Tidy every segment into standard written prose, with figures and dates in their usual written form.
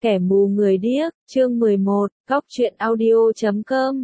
Kẻ mù người điếc, chương 11, góc truyện audio.com.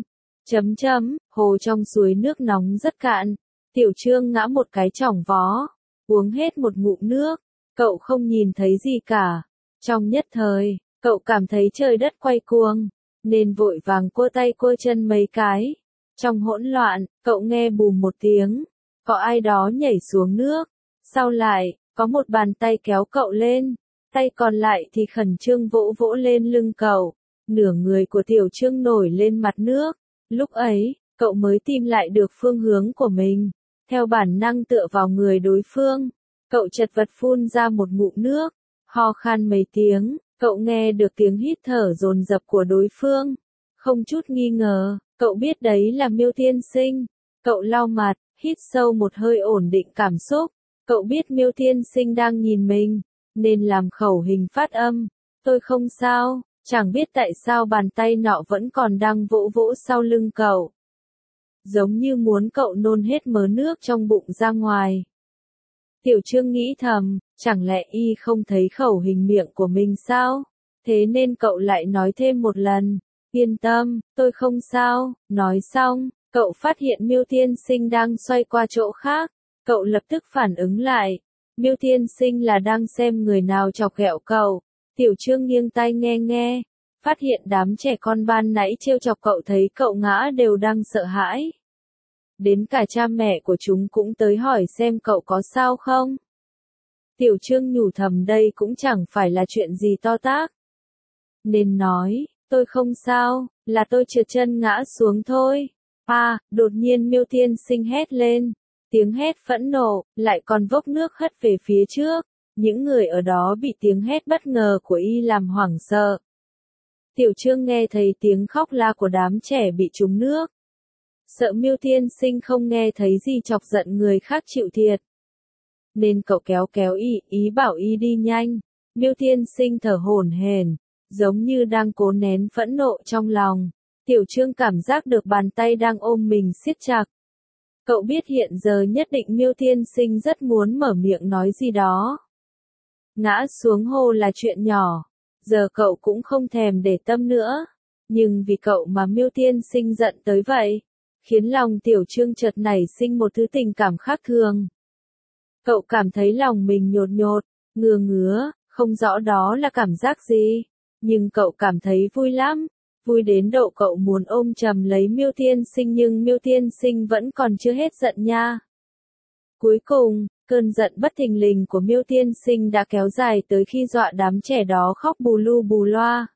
Hồ trong suối nước nóng rất cạn. Tiểu Trương ngã một cái chỏng vó, uống hết một ngụm nước, cậu không nhìn thấy gì cả. Trong nhất thời, cậu cảm thấy trời đất quay cuồng, nên vội vàng cua tay cua chân mấy cái. Trong hỗn loạn, cậu nghe bùm một tiếng, có ai đó nhảy xuống nước. Sau lại, có một bàn tay kéo cậu lên, tay còn lại thì khẩn trương vỗ vỗ lên lưng cậu. Nửa người của Tiểu Trương nổi lên mặt nước. Lúc ấy, cậu mới tìm lại được phương hướng của mình. Theo bản năng tựa vào người đối phương, cậu chật vật phun ra một ngụm nước, ho khan mấy tiếng, cậu nghe được tiếng hít thở dồn dập của đối phương. Không chút nghi ngờ, cậu biết đấy là Miêu Tiên Sinh. Cậu lau mặt, hít sâu một hơi ổn định cảm xúc. Cậu biết Miêu Tiên Sinh đang nhìn mình, nên làm khẩu hình phát âm. Tôi không sao, chẳng biết tại sao bàn tay nọ vẫn còn đang vỗ vỗ sau lưng cậu. Giống như muốn cậu nôn hết mớ nước trong bụng ra ngoài. Tiểu Trương nghĩ thầm, chẳng lẽ y không thấy khẩu hình miệng của mình sao? Thế nên cậu lại nói thêm một lần, yên tâm, tôi không sao. Nói xong, cậu phát hiện Miêu Tiên Sinh đang xoay qua chỗ khác. Cậu lập tức phản ứng lại. Miêu Tiên Sinh là đang xem người nào chọc ghẹo cậu. Tiểu Trương nghiêng tai nghe, phát hiện đám trẻ con ban nãy trêu chọc cậu thấy cậu ngã đều đang sợ hãi. Đến cả cha mẹ của chúng cũng tới hỏi xem cậu có sao không. Tiểu Trương nhủ thầm đây cũng chẳng phải là chuyện gì to tát. Nên nói, tôi không sao, là tôi trượt chân ngã xuống thôi. Đột nhiên Miêu Tiên Sinh hét lên. Tiếng hét phẫn nộ, lại còn vốc nước hất về phía trước. Những người ở đó bị tiếng hét bất ngờ của y làm hoảng sợ. Tiểu Trương nghe thấy tiếng khóc la của đám trẻ bị trúng nước. Sợ Miêu Tiên Sinh không nghe thấy gì chọc giận người khác chịu thiệt. Nên cậu kéo ý bảo y đi nhanh. Miêu Tiên Sinh thở hổn hển, giống như đang cố nén phẫn nộ trong lòng. Tiểu Trương cảm giác được bàn tay đang ôm mình siết chặt. Cậu biết hiện giờ nhất định Miêu Tiên Sinh rất muốn mở miệng nói gì đó. Ngã xuống hồ là chuyện nhỏ, giờ cậu cũng không thèm để tâm nữa. Nhưng vì cậu mà Miêu Tiên Sinh giận tới vậy, khiến lòng Tiểu Trương chợt nảy sinh một thứ tình cảm khác thường. Cậu cảm thấy lòng mình nhột nhột, ngứa, không rõ đó là cảm giác gì. Nhưng cậu cảm thấy vui lắm, vui đến độ cậu muốn ôm chầm lấy Miêu Tiên Sinh nhưng Miêu Tiên Sinh vẫn còn chưa hết giận nha. Cuối cùng, cơn giận bất thình lình của Miêu Tiên Sinh đã kéo dài tới khi dọa đám trẻ đó khóc bù lu bù loa.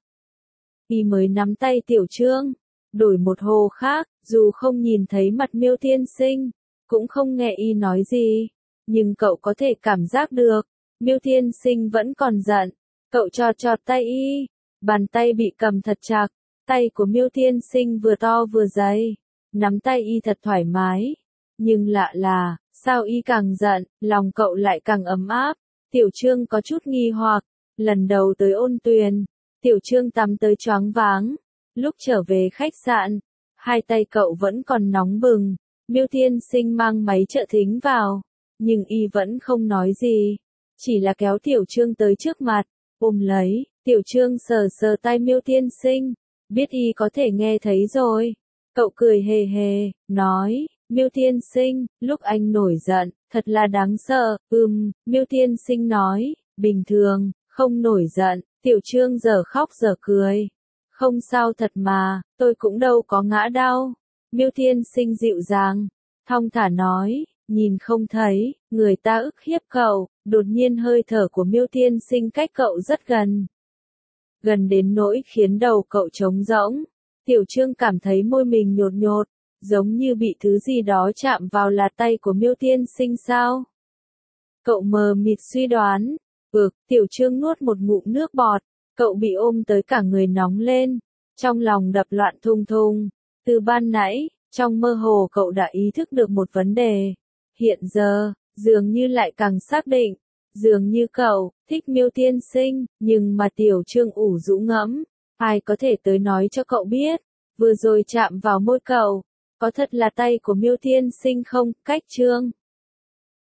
Y mới nắm tay Tiểu Trương, đổi một hồ khác, dù không nhìn thấy mặt Miêu Tiên Sinh, cũng không nghe y nói gì, nhưng cậu có thể cảm giác được, Miêu Tiên Sinh vẫn còn giận. Cậu chọt tay y, bàn tay bị cầm thật chặt, tay của Miêu Tiên Sinh vừa to vừa dày, nắm tay y thật thoải mái. Nhưng lạ là, sao y càng giận, lòng cậu lại càng ấm áp. Tiểu Trương có chút nghi hoặc, lần đầu tới Ôn Tuyền, Tiểu Trương tắm tới choáng váng. Lúc trở về khách sạn, hai tay cậu vẫn còn nóng bừng. Miêu Tiên Sinh mang máy trợ thính vào, nhưng y vẫn không nói gì, chỉ là kéo Tiểu Trương tới trước mặt, ôm lấy. Tiểu Trương sờ tay Miêu Tiên Sinh, biết y có thể nghe thấy rồi. Cậu cười hề hề, nói, Miêu Tiên Sinh, lúc anh nổi giận, thật là đáng sợ. Miêu Tiên Sinh nói, bình thường, không nổi giận. Tiểu Trương giờ khóc giờ cười. Không sao thật mà, tôi cũng đâu có ngã đau. Miêu Tiên Sinh dịu dàng, thong thả nói, nhìn không thấy, người ta ức hiếp cậu. Đột nhiên hơi thở của Miêu Tiên Sinh cách cậu rất gần. Gần đến nỗi khiến đầu cậu trống rỗng. Tiểu Trương cảm thấy môi mình nhột, giống như bị thứ gì đó chạm vào là tay của Miêu Tiên Sinh sao? Cậu mờ mịt suy đoán. Tiểu Trương nuốt một ngụm nước bọt. Cậu bị ôm tới cả người nóng lên. Trong lòng đập loạn thùng thùng. Từ ban nãy, trong mơ hồ cậu đã ý thức được một vấn đề. Hiện giờ, dường như lại càng xác định. Dường như cậu thích Miêu Tiên Sinh, nhưng mà Tiểu Trương ủ rũ ngẫm. Ai có thể tới nói cho cậu biết, vừa rồi chạm vào môi cậu, có thật là tay của Miêu Tiên Sinh không? Cách Trương